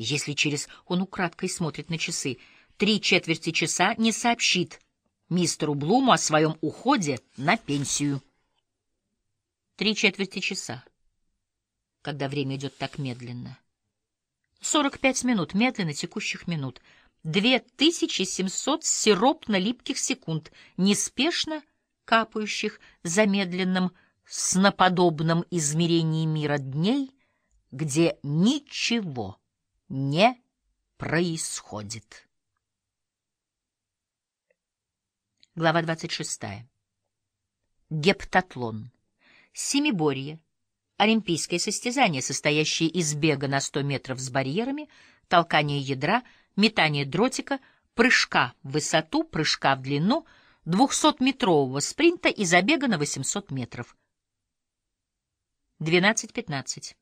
Если он украдкой смотрит на часы, 3/4 часа не сообщит мистеру Блуму о своем уходе на пенсию. 3/4 часа, когда время идет так медленно. 45 минут медленно текущих минут. 2700 сиропно-липких секунд, неспешно капающих замедленным сноподобном измерении мира дней, где ничего не происходит. Глава 26. Гептатлон. Семиборье. Олимпийское состязание, состоящее из бега на 100 метров с барьерами, толкания ядра, метания дротика, прыжка в высоту, прыжка в длину, 200-метрового спринта и забега на 800 метров. 12:15.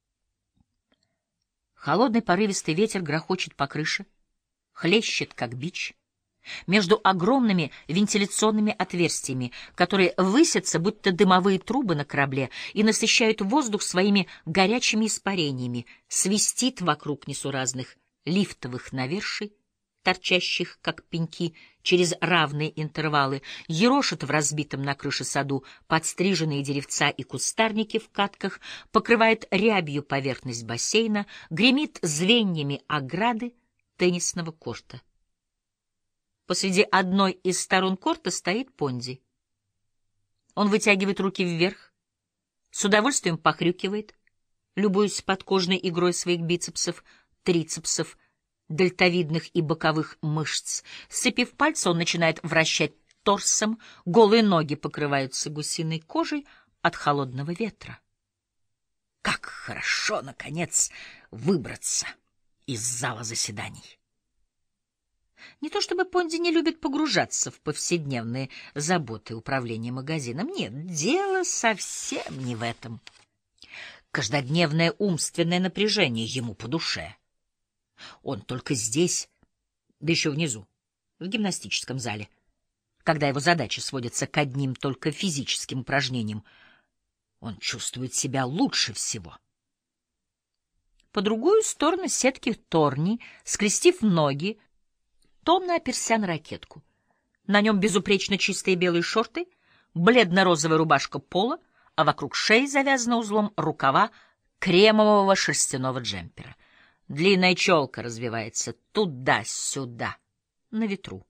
Холодный порывистый ветер грохочет по крыше, хлещет, как бич, между огромными вентиляционными отверстиями, которые высятся, будто дымовые трубы на корабле, и насыщают воздух своими горячими испарениями, свистит вокруг несуразных лифтовых наверший, торчащих, как пеньки, через равные интервалы, ерошит в разбитом на крыше саду подстриженные деревца и кустарники в катках, покрывает рябью поверхность бассейна, гремит звеньями ограды теннисного корта. Посреди одной из сторон корта стоит Понди. Он вытягивает руки вверх, с удовольствием похрюкивает, любуясь подкожной игрой своих бицепсов, трицепсов, дельтовидных и боковых мышц. Сцепив пальцы, он начинает вращать торсом, голые ноги покрываются гусиной кожей от холодного ветра. Как хорошо, наконец, выбраться из зала заседаний! Не то чтобы Понди не любит погружаться в повседневные заботы управления магазином. Нет, дело совсем не в этом. Каждодневное умственное напряжение ему по душе. Он только здесь, да еще внизу, в гимнастическом зале, когда его задачи сводятся к одним только физическим упражнениям, он чувствует себя лучше всего. По другую сторону сетки Торни, скрестив ноги, томно оперся на ракетку. На нем безупречно чистые белые шорты, бледно-розовая рубашка пола, а вокруг шеи завязана узлом рукава кремового шерстяного джемпера. Длинная челка развивается туда-сюда, на ветру.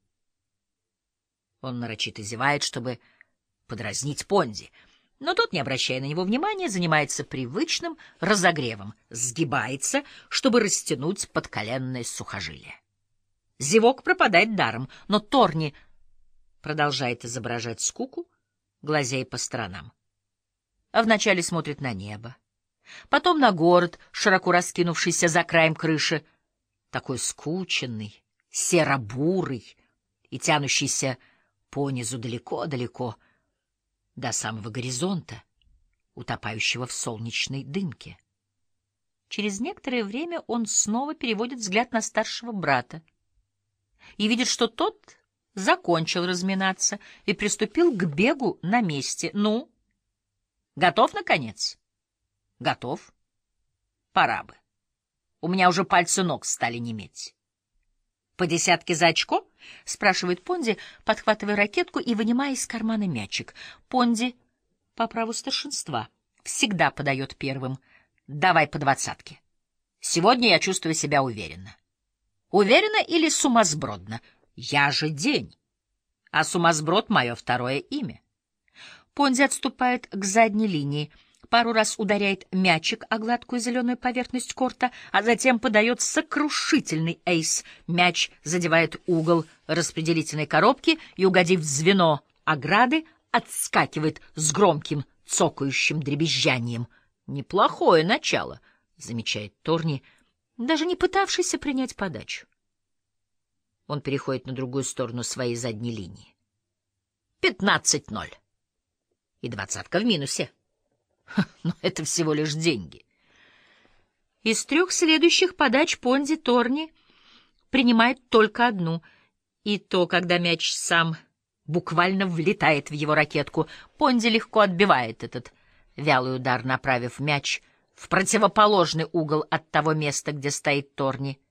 Он нарочито зевает, чтобы подразнить Понди, но тот, не обращая на него внимания, занимается привычным разогревом, сгибается, чтобы растянуть подколенное сухожилие. Зевок пропадает даром, но Торни продолжает изображать скуку, глазея по сторонам. А вначале смотрит на небо, потом на город, широко раскинувшийся за краем крыши, такой скученный, серо-бурый и тянущийся понизу далеко-далеко, до самого горизонта, утопающего в солнечной дымке. Через некоторое время он снова переводит взгляд на старшего брата и видит, что тот закончил разминаться и приступил к бегу на месте. Ну, готов, наконец? Готов. Пора бы. У меня уже пальцы ног стали неметь. «По десятке за очко?» — спрашивает Понди, подхватывая ракетку и вынимая из кармана мячик. Понди, по праву старшинства, всегда подает первым. «Давай по 20-ке. Сегодня я чувствую себя уверенно». «Уверенно или сумасбродно? Я же день. А сумасброд — мое второе имя». Понди отступает к задней линии, пару раз ударяет мячик о гладкую зеленую поверхность корта, а затем подает сокрушительный эйс. Мяч задевает угол распределительной коробки и, угодив в звено ограды, отскакивает с громким цокающим дребезжанием. «Неплохое начало», — замечает Торни, даже не пытавшийся принять подачу. Он переходит на другую сторону своей задней линии. 15-0. И 20-ка в минусе. Но это всего лишь деньги. Из 3 следующих подач Понди Торни принимает только одну, и то, когда мяч сам буквально влетает в его ракетку. Понди легко отбивает этот вялый удар, направив мяч в в противоположный угол от того места, где стоит Торни.